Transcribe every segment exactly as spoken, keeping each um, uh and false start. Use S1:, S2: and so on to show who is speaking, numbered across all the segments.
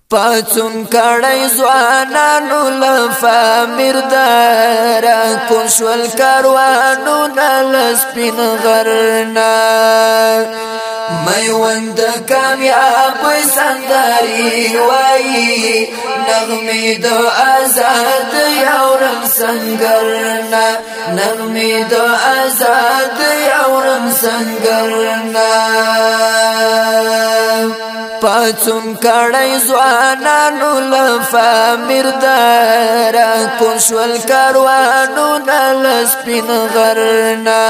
S1: پاتون کړای ځوانانو لفا مردارا کوشول کاروانو نلسپین غرنا میوند کامیاب سنداری وای نغمی دو آزاد یورم سنگرنا نغمی دو آزاد یورم سنگرنا پاتون کړای ځوانانو لفا مردارا کوشول کاروانو نلسپین غرنا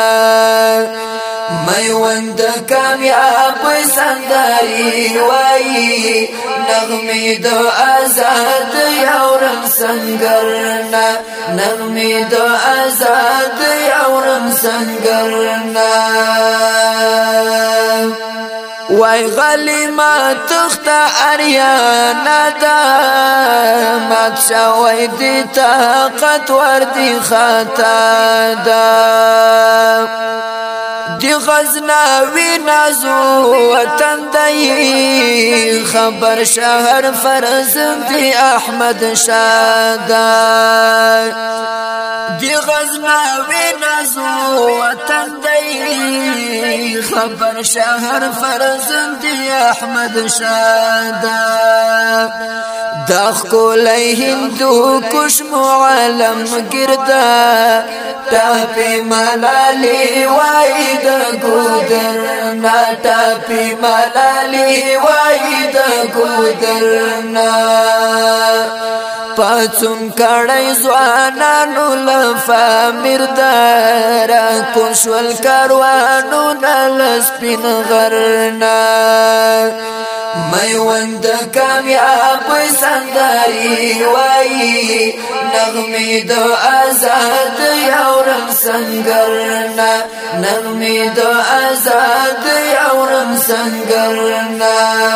S1: میوند کامیاب سنداری وای نغمی دو آزاد یورم سنگرنا نغمی دو آزاد یورم سنگرنا وای غلی ما تخت اریانا دا مات شوی دی طاقت وردی خطا دا دی غزناوی نازو وطن دی خبر شهر فرزم دی احمد شادا دی غزناوی نازو وطن دی خبر شهر فرزم دی احمد شادا داخ کولی هندو کش معلم گردا ٹاپی ملالی وائی دا گودرنا ٹاپی ملالی وائی دا گودرنا پاتون کړای ځوانانو لفا مردارا کوشول کاروانو نلسپین غرنا میوند کامیاب سنداری وای نغمی دو آزاد یورم سنگرنا نغمی دو آزاد یورم سنگرنا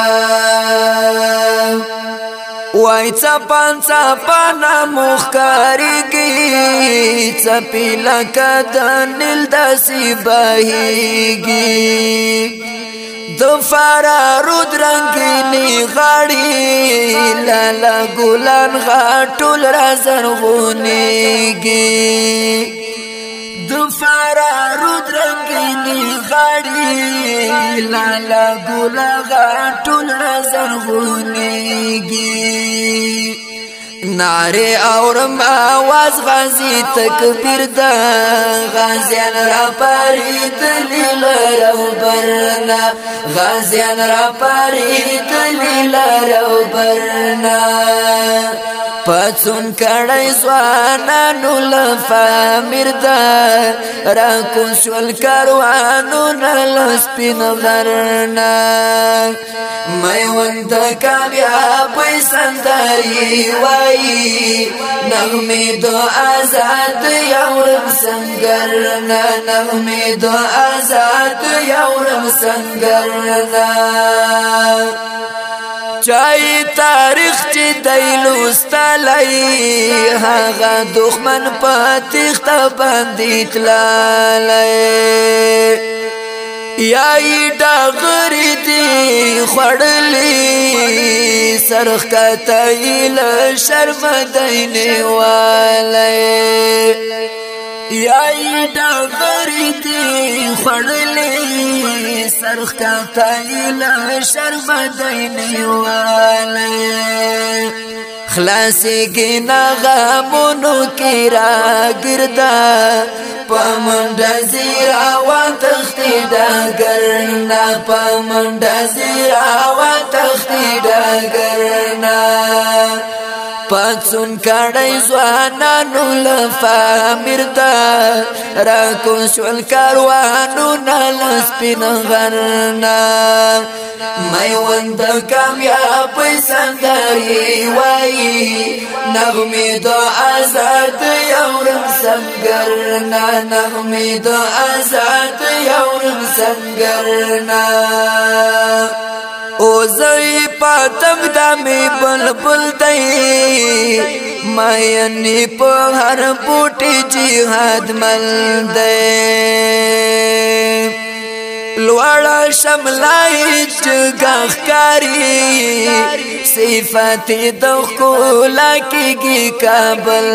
S1: وای چپان چپان مخکاریگی چپی لکا دنیل داسی باہیگی دفارا رود رنگینی غاڑی لالا گولان غاٹول رازن غونیگی دفارا رود رنگینی غاڑی لالا گولا غاٹول رازن غونیگی نعرے اورم آواز غازی تکبیر دا غازیان را پاری دلیل رو برنا غازیان را پاری دلیل رو برنا پاتون کړای ځوانانو لفا مردارا کوشول کاروانو نلسپین غرنا میوند کامیاب سنداری وای نغمی دو آزاد یورم سنگرنا نغمی دو آزاد یورم سنگرنا چای تاریخ چې دیلوستلی هغه دښمن په تیښته باندې تللی یای ډاغرې دي خوړلي سرخ کتای له شرمه دی نیولی یای ډاغرې دي خوړلي سرخ کتای له شرمه دی نیولی خلاصیږي نغمونو کې راګردا پمنډه زیرا وتختی ډاګرنا پمنډه زیرا وتختی ډاګرنا پاتون کړای ځوانانو لفا مردارا کوشول کاروانو نلسپین غرنا میوند کامیاب سنداری وای نغمی دو آزاد یورم سنگرنا نغمی دو آزاد یورم سنگرنا او زوی پاتم دامی بلبل دی ماینی په هر بوټی جهاد مل دی لوړ شملای چګخ کاری صفات د ښکلا کیږي کابل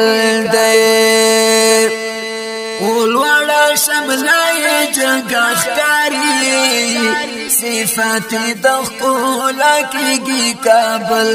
S1: دی
S2: ولوړه شملای جګه ښکاري
S1: صفات د ښکلا کیږي کابل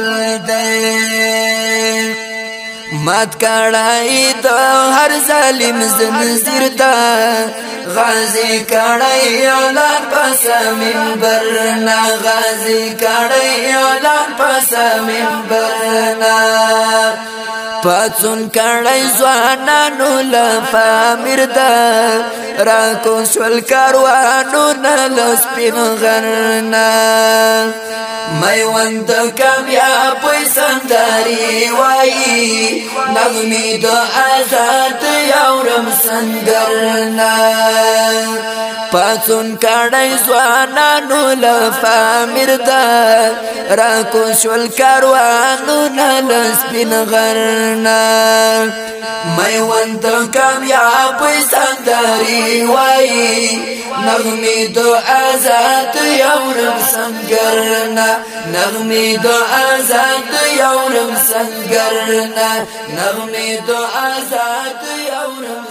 S1: دی مات کړای د هر ظالم زنجیر دا غازی کړای اعلان پس منبر نا غازی کړای اعلان پس منبر نا پاتون کړای ځوانانو لپاره مردا را کو شول کاروانو نل سپین غرنا میوند کامیاب سندري وای نغمې د آزاد یورم سنگرنا پاتون کړای ځوانانو لپاره مردا را کو شول کاروانو نل سپین غرنا میوند کامیاب سندري وای نغمې د آزاد یورم سنگرنا نغمې د آزاد یورم سنگرنا نغمې د آزاد یورم